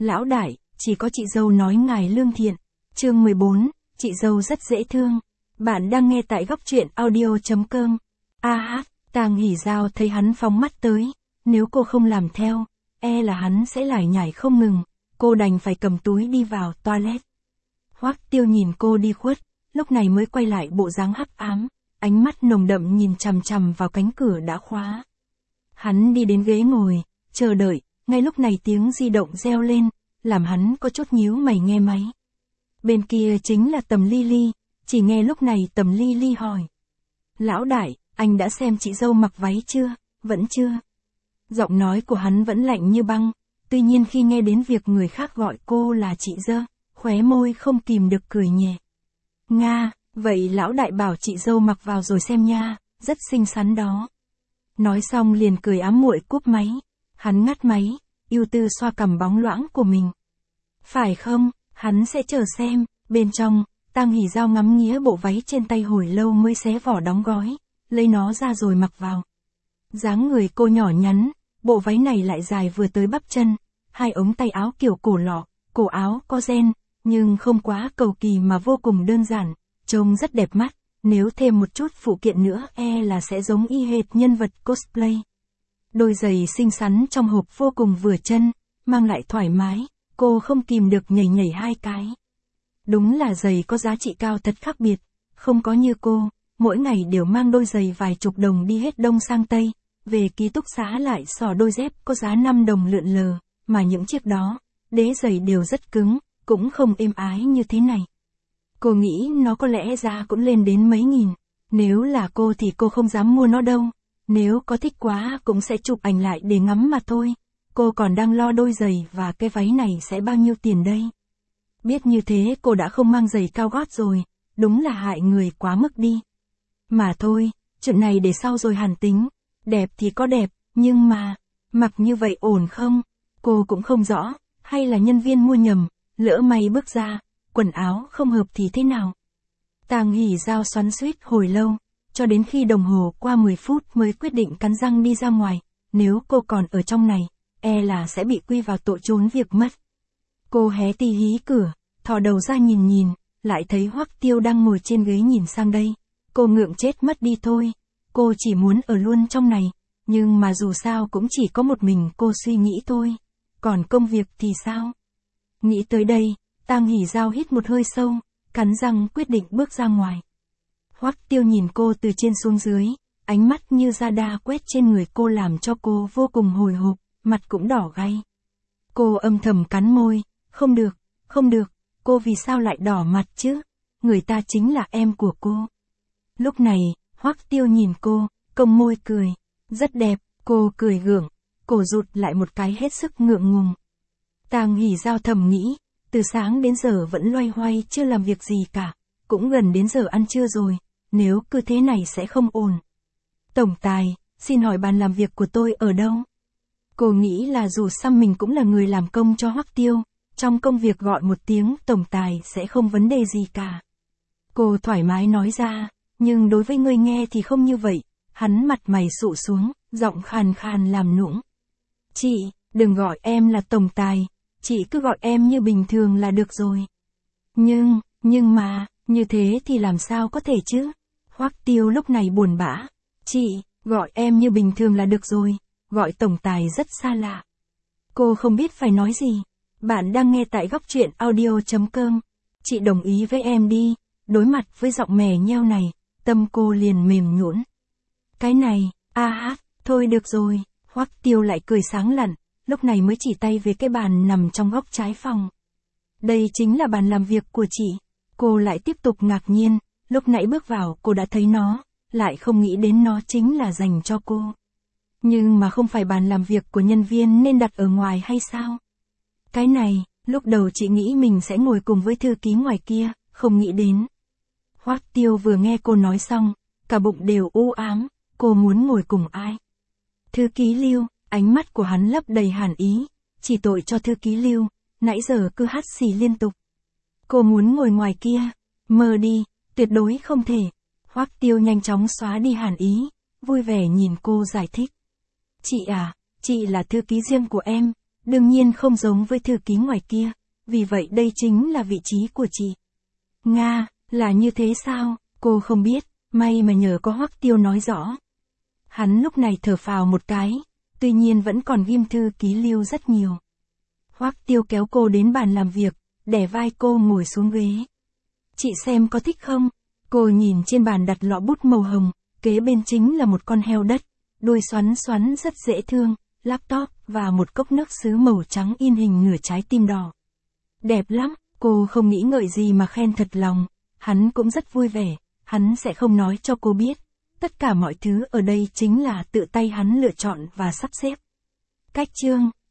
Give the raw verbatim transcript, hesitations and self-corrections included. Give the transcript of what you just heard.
Lão đại, chỉ có chị dâu nói ngài lương thiện. Chương mười bốn, chị dâu rất dễ thương. Bạn đang nghe tại góc truyện audio chấm com. A hát, Tang Hỉ Giao thấy hắn phóng mắt tới, nếu cô không làm theo, e là hắn sẽ lải nhải không ngừng, cô đành phải cầm túi đi vào toilet. Hoắc Tiêu nhìn cô đi khuất, lúc này mới quay lại bộ dáng hắc ám, ánh mắt nồng đậm nhìn chằm chằm vào cánh cửa đã khóa. Hắn đi đến ghế ngồi, chờ đợi, ngay lúc này tiếng di động reo lên, làm hắn có chút nhíu mày nghe máy. Bên kia chính là Tầm Ly Ly, chỉ nghe lúc này Tầm Ly Ly hỏi. Lão đại, anh đã xem chị dâu mặc váy chưa? Vẫn chưa. Giọng nói của hắn vẫn lạnh như băng, tuy nhiên khi nghe đến việc người khác gọi cô là chị dơ, khóe môi không kìm được cười nhẹ. Nga, vậy lão đại bảo chị dâu mặc vào rồi xem nha, rất xinh xắn đó. Nói xong liền cười ám muội cúp máy, hắn ngắt máy, ưu tư xoa cằm bóng loãng của mình. Phải không, hắn sẽ chờ xem, bên trong, Tang Hỉ Giao ngắm nghía bộ váy trên tay hồi lâu mới xé vỏ đóng gói, lấy nó ra rồi mặc vào. Dáng người cô nhỏ nhắn, bộ váy này lại dài vừa tới bắp chân, hai ống tay áo kiểu cổ lọ, cổ áo có ren, nhưng không quá cầu kỳ mà vô cùng đơn giản, trông rất đẹp mắt, nếu thêm một chút phụ kiện nữa e là sẽ giống y hệt nhân vật cosplay. Đôi giày xinh xắn trong hộp vô cùng vừa chân, mang lại thoải mái, cô không kìm được nhảy nhảy hai cái. Đúng là giày có giá trị cao thật khác biệt, không có như cô, mỗi ngày đều mang đôi giày vài chục đồng đi hết đông sang tây, về ký túc xá lại xỏ đôi dép có giá năm đồng lượn lờ, mà những chiếc đó, đế giày đều rất cứng, cũng không êm ái như thế này. Cô nghĩ nó có lẽ giá cũng lên đến mấy nghìn, nếu là cô thì cô không dám mua nó đâu, nếu có thích quá cũng sẽ chụp ảnh lại để ngắm mà thôi, cô còn đang lo đôi giày và cái váy này sẽ bao nhiêu tiền đây. Biết như thế cô đã không mang giày cao gót rồi, đúng là hại người quá mức đi. Mà thôi, chuyện này để sau rồi hàn tính, đẹp thì có đẹp, nhưng mà, mặc như vậy ổn không? Cô cũng không rõ, hay là nhân viên mua nhầm, lỡ may bước ra, quần áo không hợp thì thế nào? Tang Hỉ Giao xoắn xuýt hồi lâu, cho đến khi đồng hồ qua mười phút mới quyết định cắn răng đi ra ngoài, nếu cô còn ở trong này, e là sẽ bị quy vào tội trốn việc mất. Cô hé tí hí cửa, thò đầu ra nhìn nhìn, lại thấy Hoắc Tiêu đang ngồi trên ghế nhìn sang đây. Cô ngượng chết mất đi thôi, cô chỉ muốn ở luôn trong này, nhưng mà dù sao cũng chỉ có một mình cô suy nghĩ thôi. Còn công việc thì sao? Nghĩ tới đây, Tang Hỉ Giao hít một hơi sâu, cắn răng quyết định bước ra ngoài. Hoắc Tiêu nhìn cô từ trên xuống dưới, ánh mắt như da đa quét trên người cô làm cho cô vô cùng hồi hộp, mặt cũng đỏ gay. Cô âm thầm cắn môi, không được, không được, cô vì sao lại đỏ mặt chứ? Người ta chính là em của cô. Lúc này, Hoắc Tiêu nhìn cô, cong môi cười, rất đẹp, cô cười gượng, cổ rụt lại một cái hết sức ngượng ngùng. Tang Hỉ Giao thầm nghĩ, từ sáng đến giờ vẫn loay hoay chưa làm việc gì cả, cũng gần đến giờ ăn trưa rồi, nếu cứ thế này sẽ không ổn. Tổng tài, xin hỏi bàn làm việc của tôi ở đâu? Cô nghĩ là dù sao mình cũng là người làm công cho Hoắc Tiêu, trong công việc gọi một tiếng tổng tài sẽ không vấn đề gì cả. Cô thoải mái nói ra, nhưng đối với người nghe thì không như vậy, hắn mặt mày sụ xuống, giọng khàn khàn làm nũng. Chị, đừng gọi em là tổng tài, chị cứ gọi em như bình thường là được rồi. Nhưng, nhưng mà, như thế thì làm sao có thể chứ? Hoắc Tiêu lúc này buồn bã. Chị, gọi em như bình thường là được rồi, gọi tổng tài rất xa lạ. Cô không biết phải nói gì. Bạn đang nghe tại góc truyện audio chấm com. Chị đồng ý với em đi. Đối mặt với giọng mè nheo này, tâm cô liền mềm nhũn. Cái này, a hát, thôi được rồi. Hoắc Tiêu lại cười sáng lặn, lúc này mới chỉ tay về cái bàn nằm trong góc trái phòng. Đây chính là bàn làm việc của chị. Cô lại tiếp tục ngạc nhiên, lúc nãy bước vào cô đã thấy nó, lại không nghĩ đến nó chính là dành cho cô. Nhưng mà không phải bàn làm việc của nhân viên nên đặt ở ngoài hay sao? Cái này, lúc đầu chị nghĩ mình sẽ ngồi cùng với thư ký ngoài kia, không nghĩ đến. Hoắc Tiêu vừa nghe cô nói xong, cả bụng đều u ám, cô muốn ngồi cùng ai? Thư ký Lưu, ánh mắt của hắn lấp đầy hàn ý, chỉ tội cho thư ký Lưu, nãy giờ cứ hắt xì liên tục. Cô muốn ngồi ngoài kia, mơ đi, tuyệt đối không thể. Hoắc Tiêu nhanh chóng xóa đi hàn ý, vui vẻ nhìn cô giải thích. Chị à, chị là thư ký riêng của em, Đương nhiên không giống với thư ký ngoài kia, vì vậy đây chính là vị trí của chị. Nga, là như thế sao, cô không biết, may mà nhờ có Hoắc Tiêu nói rõ. Hắn lúc này thở phào một cái, tuy nhiên vẫn còn ghim thư ký Lưu rất nhiều. Hoắc Tiêu kéo cô đến bàn làm việc, đè vai cô ngồi xuống ghế. Chị xem có thích không? Cô nhìn trên bàn đặt lọ bút màu hồng, kế bên chính là một con heo đất, đuôi xoắn xoắn rất dễ thương, laptop và một cốc nước sứ màu trắng in hình nửa trái tim đỏ. Đẹp lắm, cô không nghĩ ngợi gì mà khen thật lòng, hắn cũng rất vui vẻ, hắn sẽ không nói cho cô biết. Tất cả mọi thứ ở đây chính là tự tay hắn lựa chọn và sắp xếp. Cách chương